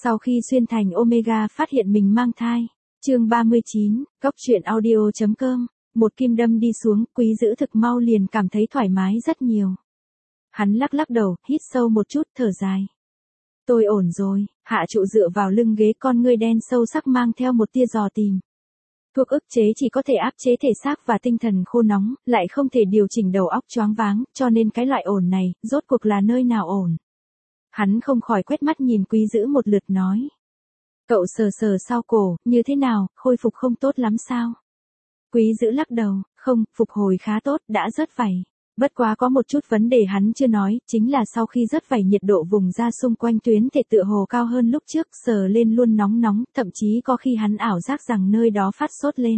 Sau khi xuyên thành Omega phát hiện mình mang thai. Chương 39, Cóc truyện audio.com. Một kim đâm đi xuống, Quý Dữ thực mau liền cảm thấy thoải mái rất nhiều. Hắn lắc lắc đầu, hít sâu một chút, thở dài. Tôi ổn rồi. Hạ Trụ dựa vào lưng ghế, con ngươi đen sâu sắc mang theo một tia dò tìm. Thuốc ức chế chỉ có thể áp chế thể xác và tinh thần khô nóng, lại không thể điều chỉnh đầu óc choáng váng, cho nên cái loại ổn này, rốt cuộc là nơi nào ổn. Hắn không khỏi quét mắt nhìn Quý Dữ một lượt nói. Cậu sờ sờ sau cổ, như thế nào, khôi phục không tốt lắm sao? Quý Dữ lắc đầu, không, phục hồi khá tốt, đã rớt vảy. Bất quá có một chút vấn đề hắn chưa nói, chính là sau khi rớt vảy nhiệt độ vùng da xung quanh tuyến thể tựa hồ cao hơn lúc trước, sờ lên luôn nóng nóng, thậm chí có khi hắn ảo giác rằng nơi đó phát sốt lên.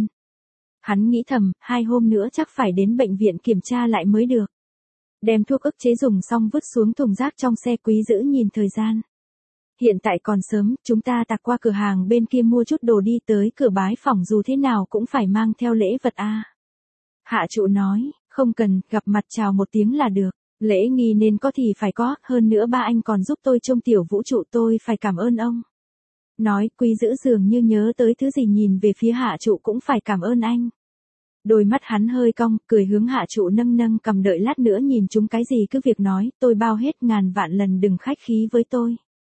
Hắn nghĩ thầm, 2 hôm nữa chắc phải đến bệnh viện kiểm tra lại mới được. Đem thuốc ức chế dùng xong vứt xuống thùng rác trong xe. Quý Dữ nhìn thời gian. Hiện tại còn sớm, chúng ta tạt qua cửa hàng bên kia mua chút đồ đi, tới cửa bái phỏng dù thế nào cũng phải mang theo lễ vật a. Hạ Trụ nói, không cần, gặp mặt chào một tiếng là được, lễ nghi nên có thì phải có, hơn nữa ba anh còn giúp tôi trông tiểu vũ trụ, tôi phải cảm ơn ông. Nói, Quý Dữ dường như nhớ tới thứ gì, nhìn về phía Hạ Trụ, cũng phải cảm ơn anh. Đôi mắt hắn hơi cong, cười hướng Hạ Trụ nâng nâng cầm, đợi lát nữa nhìn chúng cái gì cứ việc nói, tôi bao hết, ngàn vạn lần đừng khách khí với tôi.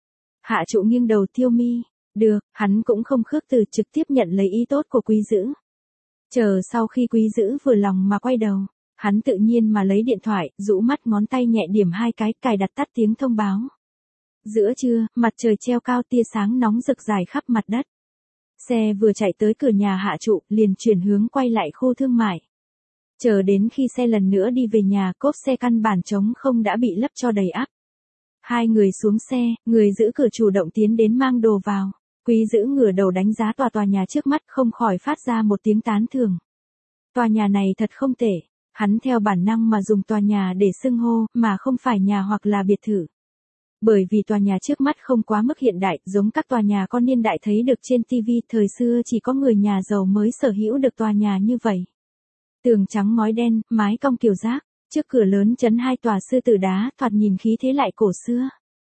Hạ Trụ nghiêng đầu thiêu mi, được, hắn cũng không khước từ, trực tiếp nhận lấy ý tốt của Quý Dữ. Chờ sau khi Quý Dữ vừa lòng mà quay đầu, hắn tự nhiên mà lấy điện thoại, rũ mắt, ngón tay nhẹ điểm 2 cái, cài đặt tắt tiếng thông báo. Giữa trưa, mặt trời treo cao, tia sáng nóng rực rải khắp mặt đất. Xe vừa chạy tới cửa nhà Hạ Trụ, liền chuyển hướng quay lại khu thương mại. Chờ đến khi xe lần nữa đi về nhà, cốp xe căn bản trống không đã bị lấp cho đầy ắp. Hai người xuống xe, người giữ cửa chủ động tiến đến mang đồ vào. Quý Dữ ngửa đầu đánh giá tòa nhà trước mắt, không khỏi phát ra một tiếng tán thưởng. Tòa nhà này thật không tệ. Hắn theo bản năng mà dùng tòa nhà để xưng hô, mà không phải nhà hoặc là biệt thự. Bởi vì tòa nhà trước mắt không quá mức hiện đại, giống các tòa nhà con niên đại thấy được trên TV, thời xưa chỉ có người nhà giàu mới sở hữu được tòa nhà như vậy. Tường trắng ngói đen, mái cong kiểu giác, trước cửa lớn chấn 2 tòa sư tử đá, thoạt nhìn khí thế lại cổ xưa.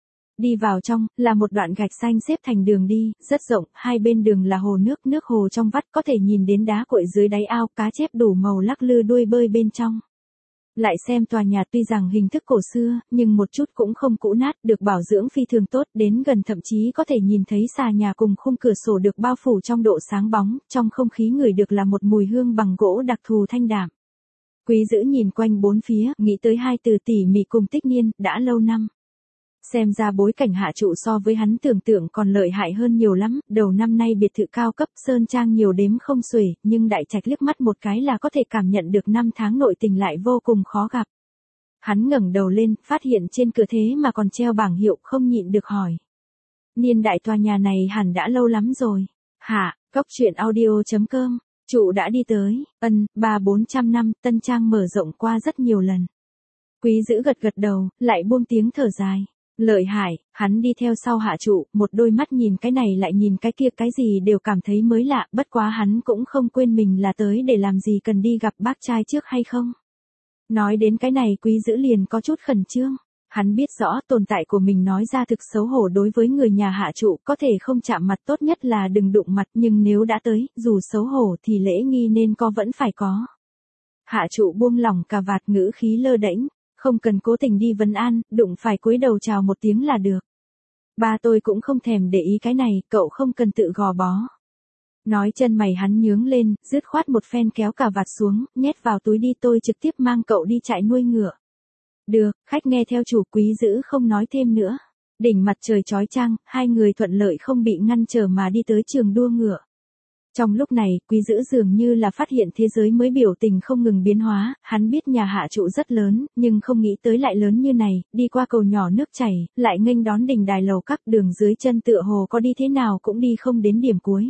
Đi vào trong, là một đoạn gạch xanh xếp thành đường đi, rất rộng, hai bên đường là hồ nước, nước hồ trong vắt, có thể nhìn đến đá cuội dưới đáy ao, cá chép đủ màu lắc lư đuôi bơi bên trong. Lại xem tòa nhà tuy rằng hình thức cổ xưa, nhưng một chút cũng không cũ nát, được bảo dưỡng phi thường tốt, đến gần thậm chí có thể nhìn thấy xà nhà cùng khung cửa sổ được bao phủ trong độ sáng bóng, trong không khí ngửi được là một mùi hương bằng gỗ đặc thù thanh đạm. Quý Dữ nhìn quanh bốn phía, nghĩ tới 2 từ tỉ mỉ cùng tích niên, đã lâu năm. Xem ra bối cảnh Hạ Trụ so với hắn tưởng tượng còn lợi hại hơn nhiều lắm, đầu năm nay biệt thự cao cấp, sơn trang nhiều đếm không xuể, nhưng đại trạch liếc mắt một cái là có thể cảm nhận được năm tháng nội tình lại vô cùng khó gặp. Hắn ngẩng đầu lên, phát hiện trên cửa thế mà còn treo bảng hiệu, không nhịn được hỏi. Niên đại tòa nhà này hẳn đã lâu lắm rồi. Hả, Cóc truyện audio.com, Trụ đã đi tới, 300-400 năm, tân trang mở rộng qua rất nhiều lần. Quý Dữ gật gật đầu, lại buông tiếng thở dài. Lợi hại, hắn đi theo sau Hạ Trụ, một đôi mắt nhìn cái này lại nhìn cái kia, cái gì đều cảm thấy mới lạ, bất quá hắn cũng không quên mình là tới để làm gì, cần đi gặp bác trai trước hay không. Nói đến cái này Quý Dữ liền có chút khẩn trương. Hắn biết rõ tồn tại của mình nói ra thực xấu hổ đối với người nhà Hạ Trụ, có thể không chạm mặt, tốt nhất là đừng đụng mặt, nhưng nếu đã tới, dù xấu hổ thì lễ nghi nên có vẫn phải có. Hạ Trụ buông lỏng cà vạt, ngữ khí lơ đễnh. Không cần cố tình đi vấn an, đụng phải cúi đầu chào một tiếng là được. Ba tôi cũng không thèm để ý cái này, cậu không cần tự gò bó. Nói chân mày hắn nhướng lên, dứt khoát một phen kéo cà vạt xuống, nhét vào túi đi, tôi trực tiếp mang cậu đi trại nuôi ngựa. Được, khách nghe theo chủ. Quý Dữ không nói thêm nữa. Đỉnh mặt trời chói chang, hai người thuận lợi không bị ngăn trở mà đi tới trường đua ngựa. Trong lúc này, Quý Dữ dường như là phát hiện thế giới mới, biểu tình không ngừng biến hóa, hắn biết nhà Hạ Trụ rất lớn, nhưng không nghĩ tới lại lớn như này, đi qua cầu nhỏ nước chảy, lại nghênh đón đình đài lầu các, đường dưới chân tựa hồ có đi thế nào cũng đi không đến điểm cuối.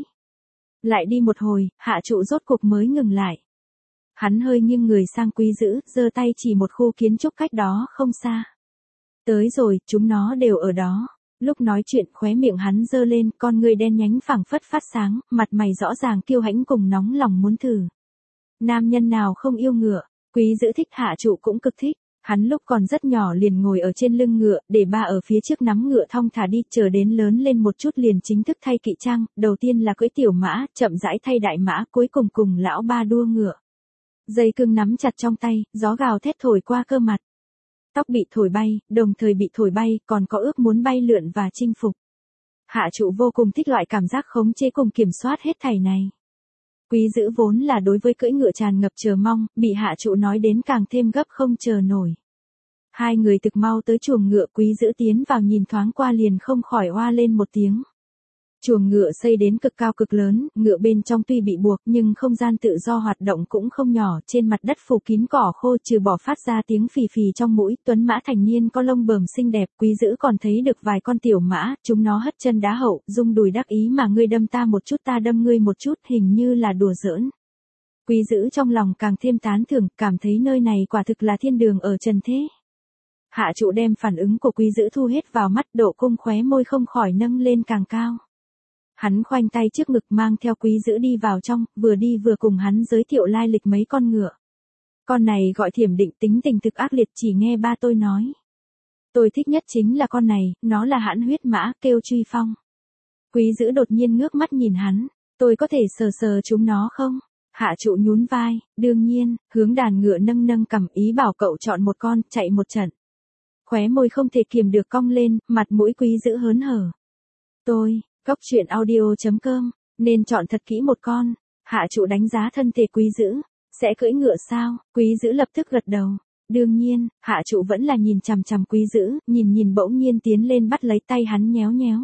Lại đi một hồi, Hạ Trụ rốt cuộc mới ngừng lại. Hắn hơi nghiêng người sang Quý Dữ, giơ tay chỉ một khu kiến trúc cách đó không xa. Tới rồi, chúng nó đều ở đó. Lúc nói chuyện, khóe miệng hắn giơ lên, con ngươi đen nhánh phảng phất phát sáng, mặt mày rõ ràng kiêu hãnh cùng nóng lòng muốn thử. Nam nhân nào không yêu ngựa, Quý Dữ thích, Hạ Trụ cũng cực thích. Hắn lúc còn rất nhỏ liền ngồi ở trên lưng ngựa, để ba ở phía trước nắm ngựa thong thả đi, chờ đến lớn lên một chút liền chính thức thay kỵ trang, đầu tiên là cưỡi tiểu mã, chậm rãi thay đại mã, cuối cùng cùng lão ba đua ngựa. Dây cương nắm chặt trong tay, gió gào thét thổi qua cơ mặt. Tóc bị thổi bay, đồng thời bị thổi bay, còn có ước muốn bay lượn và chinh phục. Hạ trụ vô cùng thích loại cảm giác khống chế cùng kiểm soát hết thảy này. Quý Dữ vốn là đối với cưỡi ngựa tràn ngập chờ mong, bị hạ trụ nói đến càng thêm gấp không chờ nổi. Hai người thực mau tới chuồng ngựa, Quý Dữ tiến vào nhìn thoáng qua liền không khỏi oa lên một tiếng. Chuồng ngựa xây đến cực cao cực lớn, ngựa bên trong tuy bị buộc nhưng không gian tự do hoạt động cũng không nhỏ, trên mặt đất phủ kín cỏ khô trừ bỏ phát ra tiếng phì phì trong mũi, tuấn mã thành niên có lông bờm xinh đẹp, Quý Dữ còn thấy được vài con tiểu mã, chúng nó hất chân đá hậu, rung đùi đắc ý mà ngươi đâm ta một chút ta đâm ngươi một chút, hình như là đùa giỡn. Quý Dữ trong lòng càng thêm tán thưởng, cảm thấy nơi này quả thực là thiên đường ở trần thế. Hạ trụ đem phản ứng của Quý Dữ thu hết vào mắt, độ cung khóe môi không khỏi nâng lên càng cao. Hắn khoanh tay trước ngực mang theo Quý Dữ đi vào trong, vừa đi vừa cùng hắn giới thiệu lai lịch mấy con ngựa. Con này gọi Thiểm Định, tính tình thực ác liệt, chỉ nghe ba tôi nói. Tôi thích nhất chính là con này, nó là hãn huyết mã, kêu Truy Phong. Quý Dữ đột nhiên ngước mắt nhìn hắn, tôi có thể sờ sờ chúng nó không? Hạ trụ nhún vai, đương nhiên, hướng đàn ngựa nâng nâng cầm, ý bảo cậu chọn một con, chạy một trận. Khóe môi không thể kiềm được cong lên, mặt mũi Quý Dữ hớn hở. Cóc truyện audio.com, nên chọn thật kỹ một con. Hạ trụ đánh giá thân thể Quý Dữ, sẽ cưỡi ngựa sao? Quý Dữ lập tức gật đầu. Đương nhiên, hạ trụ vẫn là nhìn chằm chằm Quý Dữ, nhìn bỗng nhiên tiến lên bắt lấy tay hắn nhéo nhéo.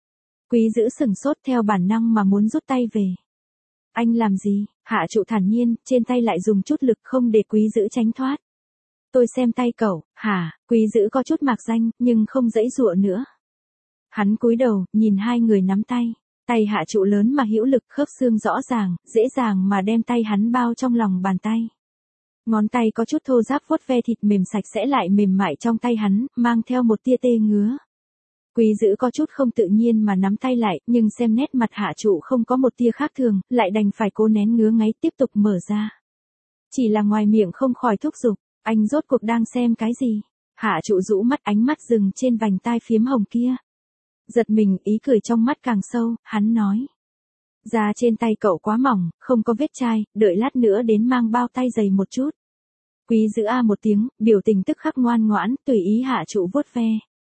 Quý Dữ sừng sốt theo bản năng mà muốn rút tay về. Anh làm gì? Hạ trụ thản nhiên, trên tay lại dùng chút lực không để Quý Dữ tránh thoát. Tôi xem tay cậu, hả? Quý Dữ có chút mạc danh, nhưng không dãy dụa nữa. Hắn cúi đầu, nhìn hai người nắm tay. Tay hạ trụ lớn mà hữu lực, khớp xương rõ ràng, dễ dàng mà đem tay hắn bao trong lòng bàn tay. Ngón tay có chút thô ráp vuốt ve thịt mềm sạch sẽ lại mềm mại trong tay hắn, mang theo một tia tê ngứa. Quý Dữ có chút không tự nhiên mà nắm tay lại, nhưng xem nét mặt hạ trụ không có một tia khác thường, lại đành phải cố nén ngứa ngáy tiếp tục mở ra. Chỉ là ngoài miệng không khỏi thúc giục, anh rốt cuộc đang xem cái gì? Hạ trụ rũ mắt, ánh mắt dừng trên vành tai phiếm hồng kia. Giật mình, ý cười trong mắt càng sâu, hắn nói. Da trên tay cậu quá mỏng, không có vết chai, đợi lát nữa đến mang bao tay dày một chút. Quý Dữ a một tiếng, biểu tình tức khắc ngoan ngoãn, tùy ý hạ trụ vuốt ve.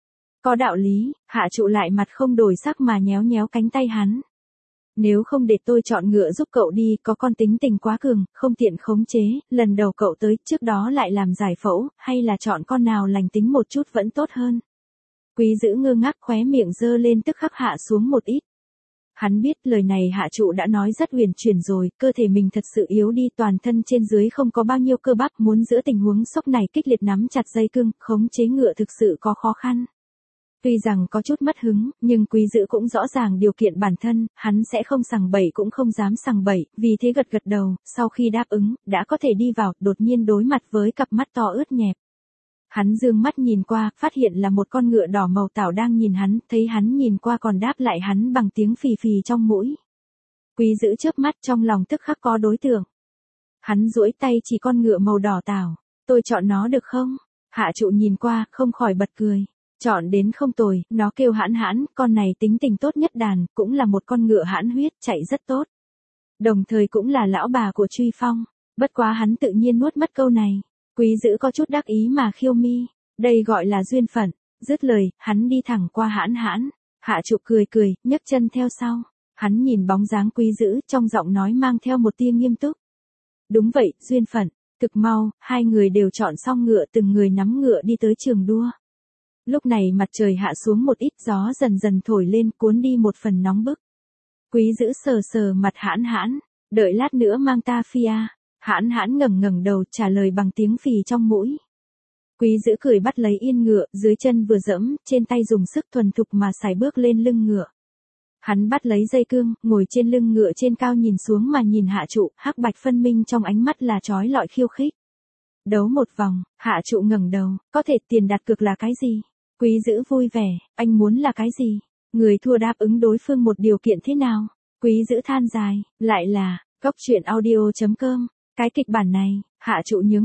Có đạo lý, hạ trụ lại mặt không đổi sắc mà nhéo nhéo cánh tay hắn. Nếu không để tôi chọn ngựa giúp cậu đi, có con tính tình quá cường, không tiện khống chế, lần đầu cậu tới, trước đó lại làm giải phẫu, hay là chọn con nào lành tính một chút vẫn tốt hơn. Quý Dữ ngơ ngác, khóe miệng dơ lên tức khắc hạ xuống một ít. Hắn biết lời này hạ trụ đã nói rất huyền chuyển rồi, cơ thể mình thật sự yếu đi, toàn thân trên dưới không có bao nhiêu cơ bắp, muốn giữa tình huống sốc này kích liệt nắm chặt dây cương, khống chế ngựa thực sự có khó khăn. Tuy rằng có chút mất hứng, nhưng Quý Dữ cũng rõ ràng điều kiện bản thân, hắn sẽ không sằng bậy cũng không dám sằng bậy, vì thế gật gật đầu, sau khi đáp ứng, đã có thể đi vào, đột nhiên đối mặt với cặp mắt to ướt nhẹp. Hắn dương mắt nhìn qua, phát hiện là một con ngựa đỏ màu tảo đang nhìn hắn, thấy hắn nhìn qua còn đáp lại hắn bằng tiếng phì phì trong mũi. Quý Dữ chớp mắt, trong lòng tức khắc có đối tượng. Hắn duỗi tay chỉ con ngựa màu đỏ tảo, tôi chọn nó được không? Hạ trụ nhìn qua, không khỏi bật cười. Chọn đến không tồi, nó kêu hãn hãn, con này tính tình tốt nhất đàn, cũng là một con ngựa hãn huyết, chạy rất tốt. Đồng thời cũng là lão bà của Truy Phong, bất quá hắn tự nhiên nuốt mất câu này. Quý Dữ có chút đắc ý mà khiêu mi, đây gọi là duyên phận. Dứt lời, hắn đi thẳng qua hãn hãn. Hạ trụ cười cười, nhấc chân theo sau. Hắn nhìn bóng dáng Quý Dữ, trong giọng nói mang theo một tia nghiêm túc. Đúng vậy, duyên phận. Thực mau, hai người đều chọn xong ngựa, từng người nắm ngựa đi tới trường đua. Lúc này mặt trời hạ xuống một ít, gió dần dần thổi lên, cuốn đi một phần nóng bức. Quý Dữ sờ sờ mặt hãn hãn, đợi lát nữa mang ta phi a. Hãn hãn ngẩng đầu trả lời bằng tiếng phì trong mũi. Quý Dữ cười bắt lấy yên ngựa, dưới chân vừa dẫm, trên tay dùng sức thuần thục mà sải bước lên lưng ngựa. Hắn bắt lấy dây cương, ngồi trên lưng ngựa trên cao nhìn xuống mà nhìn hạ trụ, hắc bạch phân minh trong ánh mắt là trói lọi khiêu khích. Đấu một vòng, hạ trụ ngẩng đầu, có thể tiền đặt cược là cái gì? Quý Dữ vui vẻ, anh muốn là cái gì? Người thua đáp ứng đối phương một điều kiện thế nào? Quý Dữ than dài, lại là, cóc truyện audio.com. Cái kịch bản này, hạ trụ nhướng mày,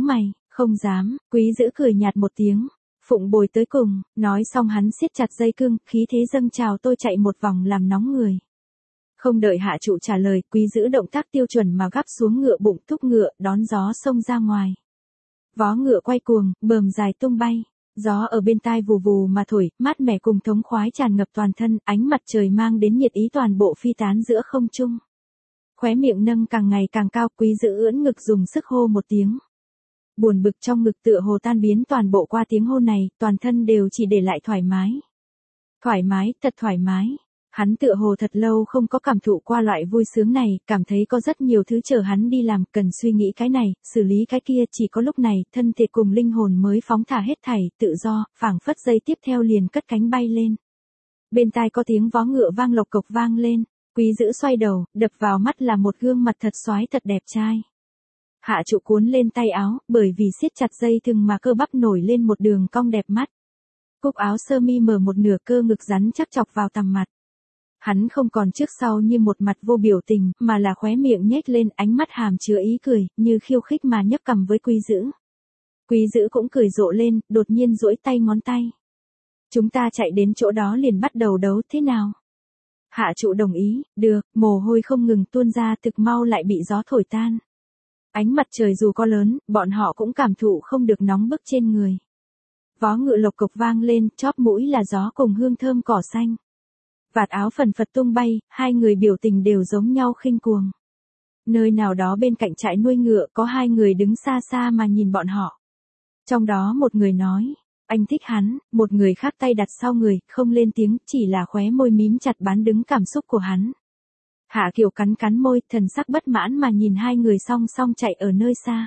Không dám, Quý Dữ cười nhạt một tiếng. Phụng bồi tới cùng, nói xong hắn siết chặt dây cương, khí thế dâng trào tôi chạy một vòng làm nóng người. Không đợi hạ trụ trả lời, Quý Dữ động tác tiêu chuẩn mà gắp xuống ngựa bụng thúc ngựa, đón gió xông ra ngoài. Vó ngựa quay cuồng, bờm dài tung bay. Gió ở bên tai vù vù mà thổi, mát mẻ cùng thống khoái tràn ngập toàn thân, ánh mặt trời mang đến nhiệt ý toàn bộ phi tán giữa không trung. Khóe miệng nâng càng ngày càng cao, Quý Dữ ưỡn ngực dùng sức hô một tiếng. Buồn bực trong ngực tựa hồ tan biến toàn bộ qua tiếng hô này, toàn thân đều chỉ để lại thoải mái. Thoải mái, thật thoải mái. Hắn tựa hồ thật lâu không có cảm thụ qua loại vui sướng này, cảm thấy có rất nhiều thứ chờ hắn đi làm, cần suy nghĩ cái này, xử lý cái kia, chỉ có lúc này, thân thể cùng linh hồn mới phóng thả hết thảy, tự do, phảng phất giây tiếp theo liền cất cánh bay lên. Bên tai có tiếng vó ngựa vang lộc cộc vang lên, Quý Dữ xoay đầu, đập vào mắt là một gương mặt thật xoái thật đẹp trai. Hạ trụ cuốn lên tay áo, bởi vì siết chặt dây thừng mà cơ bắp nổi lên một đường cong đẹp mắt. Cúc áo sơ mi mở một nửa cơ ngực rắn chắc chọc vào tằm mặt. Hắn không còn trước sau như một mặt vô biểu tình, mà là khóe miệng nhếch lên, ánh mắt hàm chứa ý cười, như khiêu khích mà nhấp cằm với Quý Dữ. Quý Dữ cũng cười rộ lên, đột nhiên duỗi tay ngón tay. Chúng ta chạy đến chỗ đó liền bắt đầu đấu, thế nào? Hạ trụ đồng ý, được, mồ hôi không ngừng tuôn ra, thực mau lại bị gió thổi tan. Ánh mặt trời dù có lớn, bọn họ cũng cảm thụ không được nóng bức trên người. Vó ngựa lộc cộc vang lên, chóp mũi là gió cùng hương thơm cỏ xanh. Vạt áo phần phật tung bay, hai người biểu tình đều giống nhau khinh cuồng. Nơi nào đó bên cạnh trại nuôi ngựa có hai người đứng xa xa mà nhìn bọn họ. Trong đó một người nói, anh thích hắn, một người khác tay đặt sau người, không lên tiếng, chỉ là khóe môi mím chặt bán đứng cảm xúc của hắn. Hạ Kiều cắn cắn môi, thần sắc bất mãn mà nhìn hai người song song chạy ở nơi xa.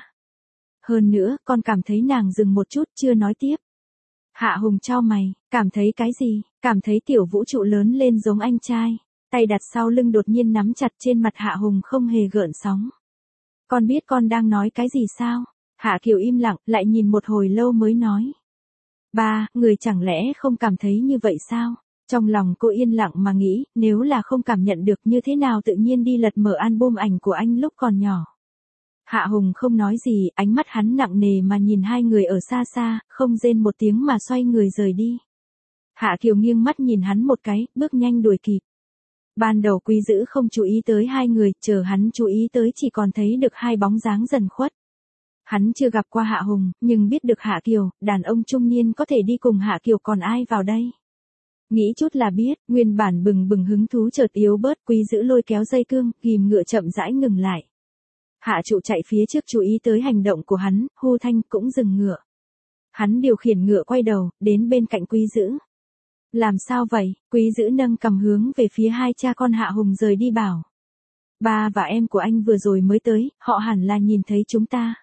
Hơn nữa, con cảm thấy nàng dừng một chút, chưa nói tiếp. Hạ Hùng chau mày, cảm thấy cái gì? Cảm thấy tiểu vũ trụ lớn lên giống anh trai. Tay đặt sau lưng đột nhiên nắm chặt trên mặt Hạ Hùng không hề gợn sóng. Con biết con đang nói cái gì sao? Hạ Kiều im lặng, lại nhìn một hồi lâu mới nói. Ba, người chẳng lẽ không cảm thấy như vậy sao? Trong lòng cô yên lặng mà nghĩ, nếu là không cảm nhận được như thế nào tự nhiên đi lật mở album ảnh của anh lúc còn nhỏ. Hạ Hùng không nói gì, ánh mắt hắn nặng nề mà nhìn hai người ở xa xa, không rên một tiếng mà xoay người rời đi. Hạ Kiều nghiêng mắt nhìn hắn một cái, bước nhanh đuổi kịp. Ban đầu Quý Dữ không chú ý tới hai người, chờ hắn chú ý tới chỉ còn thấy được hai bóng dáng dần khuất. Hắn chưa gặp qua Hạ Hùng, nhưng biết được Hạ Kiều, đàn ông trung niên có thể đi cùng Hạ Kiều còn ai vào đây. Nghĩ chút là biết, nguyên bản bừng bừng hứng thú chợt yếu bớt, Quý Dữ lôi kéo dây cương, ghim ngựa chậm rãi ngừng lại. Hạ trụ chạy phía trước chú ý tới hành động của hắn, hô thanh cũng dừng ngựa. Hắn điều khiển ngựa quay đầu, đến bên cạnh Quý Dữ. Làm sao vậy? Quý Dữ nâng cầm hướng về phía hai cha con Hạ Hùng rời đi bảo. Ba và em của anh vừa rồi mới tới, họ hẳn là nhìn thấy chúng ta.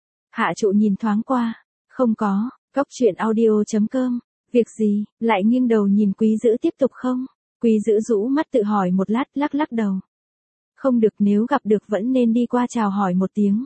Hạ trụ nhìn thoáng qua. Không có, Cóc Truyện Audio.com. Việc gì, lại nghiêng đầu nhìn Quý Dữ tiếp tục không? Quý Dữ rũ mắt tự hỏi một lát, lắc lắc đầu. Không được, nếu gặp được vẫn nên đi qua chào hỏi một tiếng.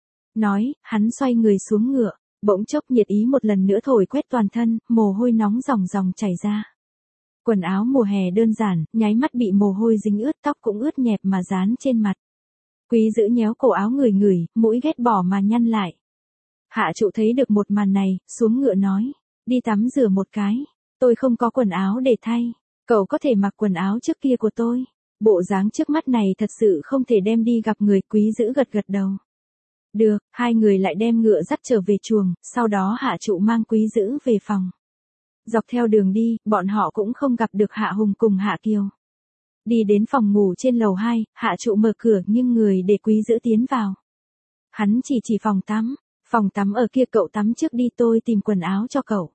Nói, hắn xoay người xuống ngựa, bỗng chốc nhiệt ý một lần nữa thổi quét toàn thân, mồ hôi nóng ròng ròng chảy ra. Quần áo mùa hè đơn giản, nháy mắt bị mồ hôi dính ướt, tóc cũng ướt nhẹp mà dán trên mặt. Quý Dữ nhéo cổ áo ngửi ngửi, mũi ghét bỏ mà nhăn lại. Hạ trụ thấy được một màn này, xuống ngựa nói, đi tắm rửa một cái, tôi không có quần áo để thay, cậu có thể mặc quần áo trước kia của tôi. Bộ dáng trước mắt này thật sự không thể đem đi gặp người. Quý Dữ gật gật đầu. Được, hai người lại đem ngựa dắt trở về chuồng, sau đó Hạ trụ mang Quý Dữ về phòng. Dọc theo đường đi, bọn họ cũng không gặp được Hạ Hùng cùng Hạ Kiều. Đi đến phòng ngủ trên lầu 2, Hạ trụ mở cửa nhưng người để Quý Dữ tiến vào. Hắn chỉ phòng tắm ở kia, cậu tắm trước đi, tôi tìm quần áo cho cậu.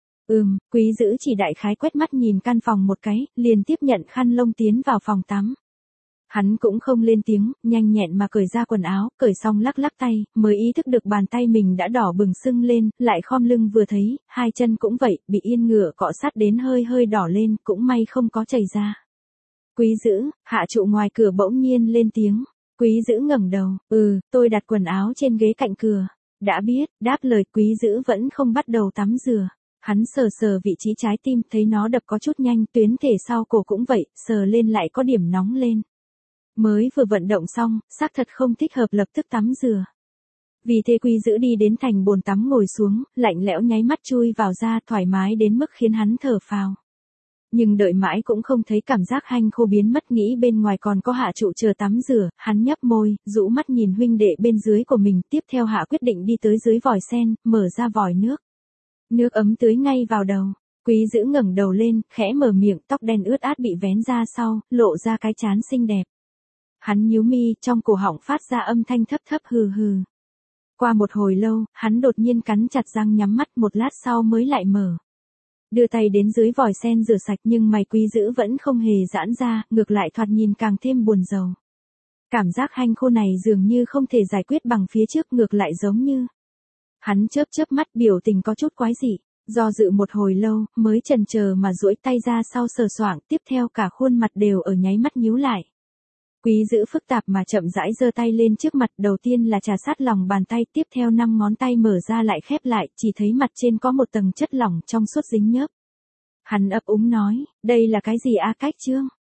Quý Dữ chỉ đại khái quét mắt nhìn căn phòng một cái, liền tiếp nhận khăn lông tiến vào phòng tắm. Hắn cũng không lên tiếng, nhanh nhẹn mà cởi ra quần áo, cởi xong lắc lắc tay, mới ý thức được bàn tay mình đã đỏ bừng sưng lên, lại khom lưng vừa thấy, hai chân cũng vậy, bị yên ngựa cọ sát đến hơi hơi đỏ lên, cũng may không có chảy ra. Quý Dữ, Hạ trụ ngoài cửa bỗng nhiên lên tiếng. Quý Dữ ngẩng đầu, tôi đặt quần áo trên ghế cạnh cửa. Đã biết, đáp lời. Quý Dữ vẫn không bắt đầu tắm rửa. Hắn sờ sờ vị trí trái tim, thấy nó đập có chút nhanh, tuyến thể sau cổ cũng vậy, sờ lên lại có điểm nóng lên. Mới vừa vận động xong, xác thật không thích hợp lập tức tắm rửa. Vì thế Quý Dữ đi đến thành bồn tắm ngồi xuống, lạnh lẽo nháy mắt chui vào ra thoải mái đến mức khiến hắn thở phào. Nhưng đợi mãi cũng không thấy cảm giác hanh khô biến mất, nghĩ bên ngoài còn có Hạ Trụ chờ tắm rửa, hắn nhấp môi, rũ mắt nhìn huynh đệ bên dưới của mình, tiếp theo Hạ quyết định đi tới dưới vòi sen, mở ra vòi nước. Nước ấm tưới ngay vào đầu. Quý Dữ ngẩng đầu lên, khẽ mở miệng, tóc đen ướt át bị vén ra sau, lộ ra cái trán xinh đẹp. Hắn nhíu mi, trong cổ họng phát ra âm thanh thấp thấp hừ hừ. Qua một hồi lâu, hắn đột nhiên cắn chặt răng nhắm mắt, một lát sau mới lại mở. Đưa tay đến dưới vòi sen rửa sạch nhưng mày Quý Dữ vẫn không hề giãn ra, ngược lại thoạt nhìn càng thêm buồn rầu. Cảm giác hanh khô này dường như không thể giải quyết bằng phía trước, ngược lại giống như. Hắn chớp chớp mắt, biểu tình có chút quái dị, do dự một hồi lâu, mới chần chờ mà duỗi tay ra sau sờ soạng, tiếp theo cả khuôn mặt đều ở nháy mắt nhíu lại. Quý Dữ phức tạp mà chậm rãi giơ tay lên trước mặt, đầu tiên là trà sát lòng bàn tay, tiếp theo 5 ngón tay mở ra lại khép lại, chỉ thấy mặt trên có một tầng chất lỏng trong suốt dính nhớp. Hắn ấp úng nói, đây là cái gì a Cách Trương?